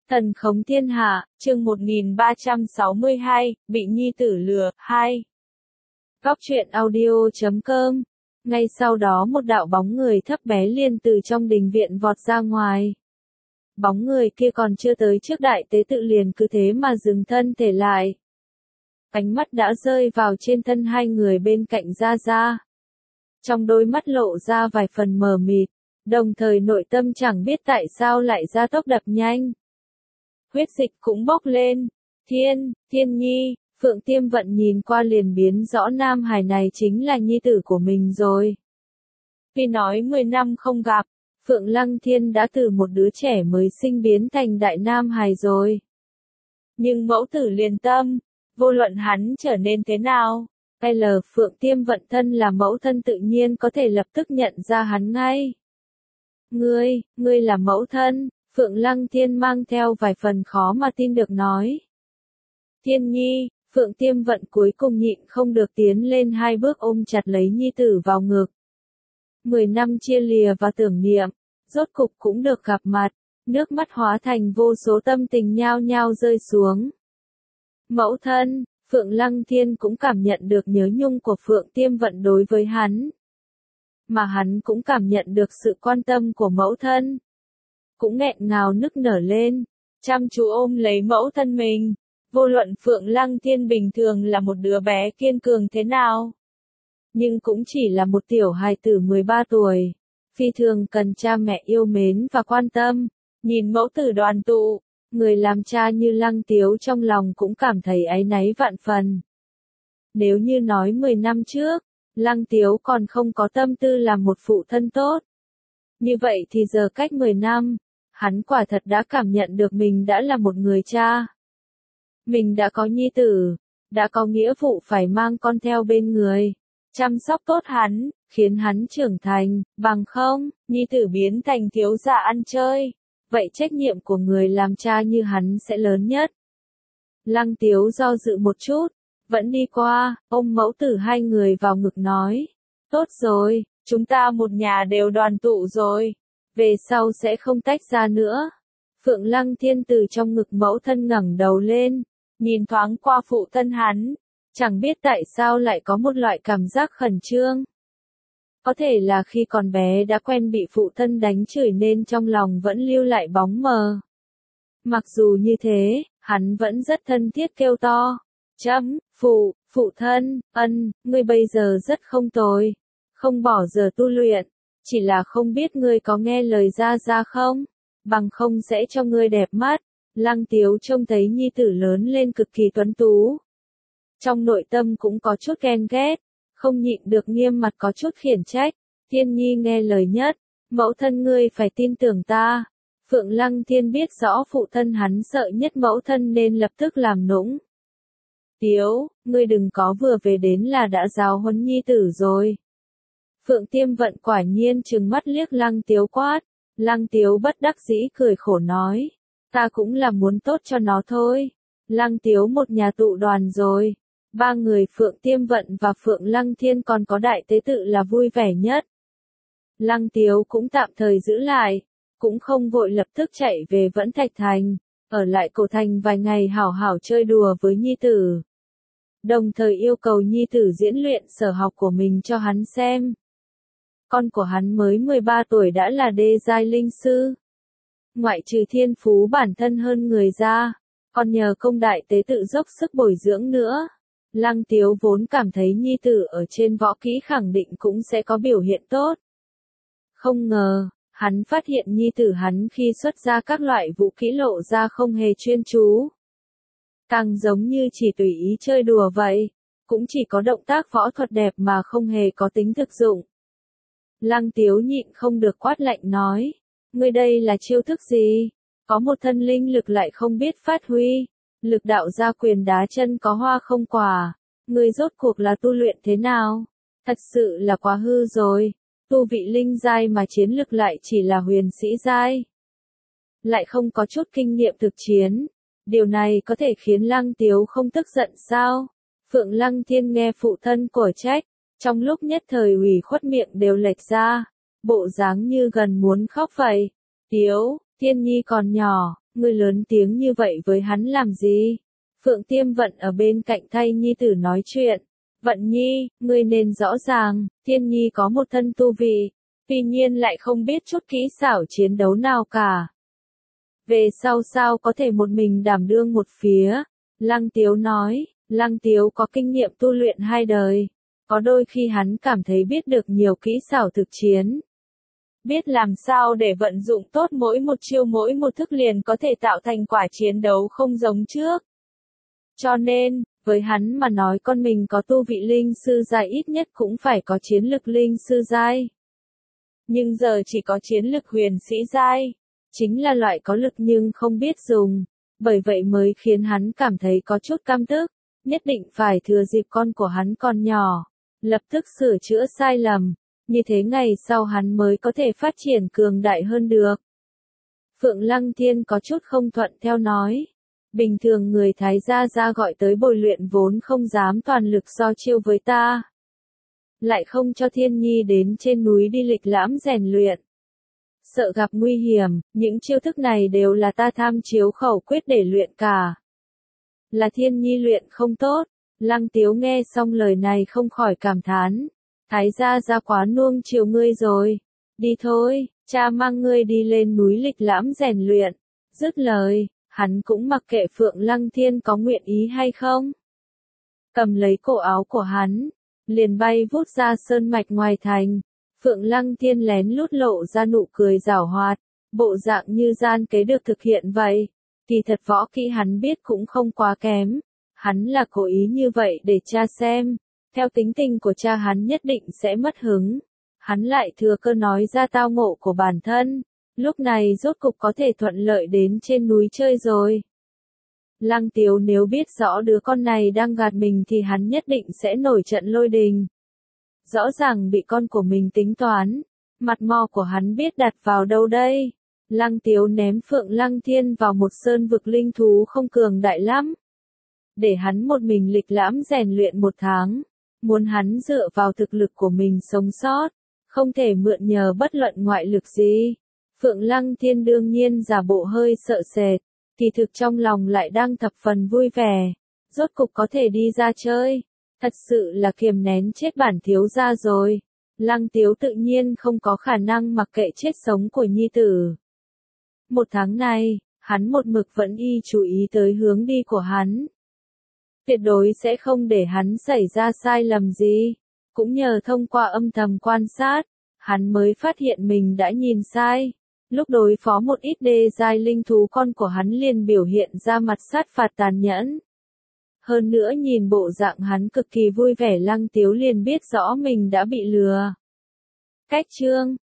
Thần khống thiên hạ, chương 1362, bị nhi tử lừa, 2. Góc truyện audio.com. Ngay sau đó một đạo bóng người thấp bé liền từ trong đình viện vọt ra ngoài. Bóng người kia còn chưa tới trước đại tế tự liền cứ thế mà dừng thân thể lại. Ánh mắt đã rơi vào trên thân hai người bên cạnh Gia Gia. Trong đôi mắt lộ ra vài phần mờ mịt, đồng thời nội tâm chẳng biết tại sao lại gia tốc đập nhanh. Huyết dịch cũng bốc lên. Thiên Nhi, Phượng Tiêm Vận nhìn qua liền biến rõ nam hài này chính là nhi tử của mình rồi. Vì nói 10 năm không gặp, Phượng Lăng Thiên đã từ một đứa trẻ mới sinh biến thành đại nam hài rồi. Nhưng mẫu tử liền tâm, vô luận hắn trở nên thế nào, Phượng Tiêm Vận thân là mẫu thân tự nhiên có thể lập tức nhận ra hắn ngay. Ngươi là mẫu thân, Phượng Lăng Thiên mang theo vài phần khó mà tin được nói. Thiên Nhi, Phượng Tiêm Vận cuối cùng nhịn không được tiến lên hai bước ôm chặt lấy nhi tử vào ngực. 10 năm chia lìa và tưởng niệm, rốt cục cũng được gặp mặt, nước mắt hóa thành vô số tâm tình nhao nhao rơi xuống. Mẫu thân, Phượng Lăng Thiên cũng cảm nhận được nhớ nhung của Phượng Tiêm Vận đối với hắn. Mà hắn cũng cảm nhận được sự quan tâm của mẫu thân. Cũng nghẹn ngào nức nở lên, chăm chú ôm lấy mẫu thân mình. Vô luận Phượng Lăng Thiên bình thường là một đứa bé kiên cường thế nào, nhưng cũng chỉ là một tiểu hài tử 13 tuổi, phi thường cần cha mẹ yêu mến và quan tâm. Nhìn mẫu tử đoàn tụ, người làm cha như Lăng Tiếu trong lòng cũng cảm thấy áy náy vạn phần. Nếu như nói 10 năm trước, Lăng Tiếu còn không có tâm tư làm một phụ thân tốt, như vậy thì giờ cách 10 năm, hắn quả thật đã cảm nhận được mình đã là một người cha. Mình đã có nhi tử, đã có nghĩa vụ phải mang con theo bên người, chăm sóc tốt hắn, khiến hắn trưởng thành, bằng không, nhi tử biến thành thiếu gia ăn chơi, vậy trách nhiệm của người làm cha như hắn sẽ lớn nhất. Lăng Tiếu do dự một chút, vẫn đi qua, ôm mẫu tử hai người vào ngực nói, tốt rồi, chúng ta một nhà đều đoàn tụ rồi, về sau sẽ không tách ra nữa. Phượng Lăng Thiên từ trong ngực mẫu thân ngẩng đầu lên, nhìn thoáng qua phụ thân hắn, chẳng biết tại sao lại có một loại cảm giác khẩn trương. Có thể là khi còn bé đã quen bị phụ thân đánh chửi nên trong lòng vẫn lưu lại bóng mờ. Mặc dù như thế, hắn vẫn rất thân thiết kêu to, phụ thân, ngươi bây giờ rất không tồi, không bỏ giờ tu luyện, chỉ là không biết ngươi có nghe lời Gia Gia không, bằng không sẽ cho ngươi đẹp mắt. Lăng Tiếu trông thấy nhi tử lớn lên cực kỳ tuấn tú. Trong nội tâm cũng có chút ghen ghét, không nhịn được nghiêm mặt có chút khiển trách. Thiên Nhi nghe lời nhất, mẫu thân ngươi phải tin tưởng ta. Phượng Lăng Thiên biết rõ phụ thân hắn sợ nhất mẫu thân nên lập tức làm nũng. Tiếu, ngươi đừng có vừa về đến là đã giáo huấn nhi tử rồi. Phượng Tiêm Vận quả nhiên trừng mắt liếc Lăng Tiếu quát. Lăng Tiếu bất đắc dĩ cười khổ nói. Ta cũng là muốn tốt cho nó thôi. Lăng Tiếu một nhà tụ đoàn rồi. Ba người Phượng Tiêm Vận và Phượng Lăng Thiên còn có đại tế tự là vui vẻ nhất. Lăng Tiếu cũng tạm thời giữ lại, cũng không vội lập tức chạy về Vẫn Thạch Thành, ở lại cổ thành vài ngày hảo hảo chơi đùa với nhi tử. Đồng thời yêu cầu nhi tử diễn luyện sở học của mình cho hắn xem. Con của hắn mới 13 tuổi đã là đê giai linh sư. Ngoại trừ thiên phú bản thân hơn người ra, còn nhờ công đại tế tự dốc sức bồi dưỡng nữa. Lăng Tiếu vốn cảm thấy nhi tử ở trên võ kỹ khẳng định cũng sẽ có biểu hiện tốt. Không ngờ, hắn phát hiện nhi tử hắn khi xuất ra các loại vũ kỹ lộ ra không hề chuyên chú. Càng giống như chỉ tùy ý chơi đùa vậy, cũng chỉ có động tác võ thuật đẹp mà không hề có tính thực dụng. Lăng Tiếu nhịn không được quát lạnh nói. Ngươi đây là chiêu thức gì? Có một thân linh lực lại không biết phát huy. Lực đạo ra quyền đá chân có hoa không quả. Ngươi rốt cuộc là tu luyện thế nào? Thật sự là quá hư rồi. Tu vị linh giai mà chiến lực lại chỉ là huyền sĩ giai. Lại không có chút kinh nghiệm thực chiến. Điều này có thể khiến Lăng Tiếu không tức giận sao? Phượng Lăng Thiên nghe phụ thân của trách. Trong lúc nhất thời ủy khuất miệng đều lệch ra. Bộ dáng như gần muốn khóc vậy. Tiếu, Thiên Nhi còn nhỏ, ngươi lớn tiếng như vậy với hắn làm gì? Phượng Tiêm Vận ở bên cạnh thay nhi tử nói chuyện. Vận nhi, ngươi nên rõ ràng, Thiên Nhi có một thân tu vị, tuy nhiên lại không biết chút kỹ xảo chiến đấu nào cả. Về sau sao có thể một mình đảm đương một phía? Lăng Tiếu nói, Lăng Tiếu có kinh nghiệm tu luyện 2 đời. Có đôi khi hắn cảm thấy biết được nhiều kỹ xảo thực chiến. Biết làm sao để vận dụng tốt mỗi một chiêu mỗi một thức liền có thể tạo thành quả chiến đấu không giống trước. Cho nên, với hắn mà nói con mình có tu vị linh sư giai ít nhất cũng phải có chiến lực linh sư giai. Nhưng giờ chỉ có chiến lực huyền sĩ giai. Chính là loại có lực nhưng không biết dùng. Bởi vậy mới khiến hắn cảm thấy có chút căm tức. Nhất định phải thừa dịp con của hắn còn nhỏ. Lập tức sửa chữa sai lầm. Như thế ngày sau hắn mới có thể phát triển cường đại hơn được. Phượng Lăng Thiên có chút không thuận theo nói. Bình thường người Thái gia gọi tới bồi luyện vốn không dám toàn lực so chiêu với ta. Lại không cho Thiên Nhi đến trên núi đi lịch lãm rèn luyện. Sợ gặp nguy hiểm, những chiêu thức này đều là ta tham chiếu khẩu quyết để luyện cả. Là Thiên Nhi luyện không tốt. Lăng Tiếu nghe xong lời này không khỏi cảm thán. Thái gia quá nuông chiều ngươi rồi. Đi thôi, cha mang ngươi đi lên núi lịch lãm rèn luyện. Dứt lời, hắn cũng mặc kệ Phượng Lăng Thiên có nguyện ý hay không. Cầm lấy cổ áo của hắn, liền bay vút ra sơn mạch ngoài thành. Phượng Lăng Thiên lén lút lộ ra nụ cười giảo hoạt, bộ dạng như gian kế được thực hiện vậy. Kỳ thật võ kỹ hắn biết cũng không quá kém. Hắn là cố ý như vậy để cha xem. Theo tính tình của cha hắn nhất định sẽ mất hứng. Hắn lại thừa cơ nói ra tao ngộ của bản thân. Lúc này rốt cục có thể thuận lợi đến trên núi chơi rồi. Lăng Tiếu nếu biết rõ đứa con này đang gạt mình thì hắn nhất định sẽ nổi trận lôi đình. Rõ ràng bị con của mình tính toán. Mặt mò của hắn biết đặt vào đâu đây? Lăng Tiếu ném Phượng Lăng Thiên vào một sơn vực linh thú không cường đại lắm. Để hắn một mình lịch lãm rèn luyện 1 tháng. Muốn hắn dựa vào thực lực của mình sống sót. Không thể mượn nhờ bất luận ngoại lực gì. Phượng Lăng Thiên đương nhiên giả bộ hơi sợ sệt. Kỳ thực trong lòng lại đang thập phần vui vẻ. Rốt cục có thể đi ra chơi. Thật sự là kiềm nén chết bản thiếu gia rồi. Lăng Tiếu tự nhiên không có khả năng mặc kệ chết sống của nhi tử. 1 tháng này, hắn một mực vẫn y chú ý tới hướng đi của hắn. Tuyệt đối sẽ không để hắn xảy ra sai lầm gì. Cũng nhờ thông qua âm thầm quan sát, hắn mới phát hiện mình đã nhìn sai. Lúc đối phó một ít đê giai linh thú con của hắn liền biểu hiện ra mặt sát phạt tàn nhẫn. Hơn nữa nhìn bộ dạng hắn cực kỳ vui vẻ Lăng Tiếu liền biết rõ mình đã bị lừa. Cách chương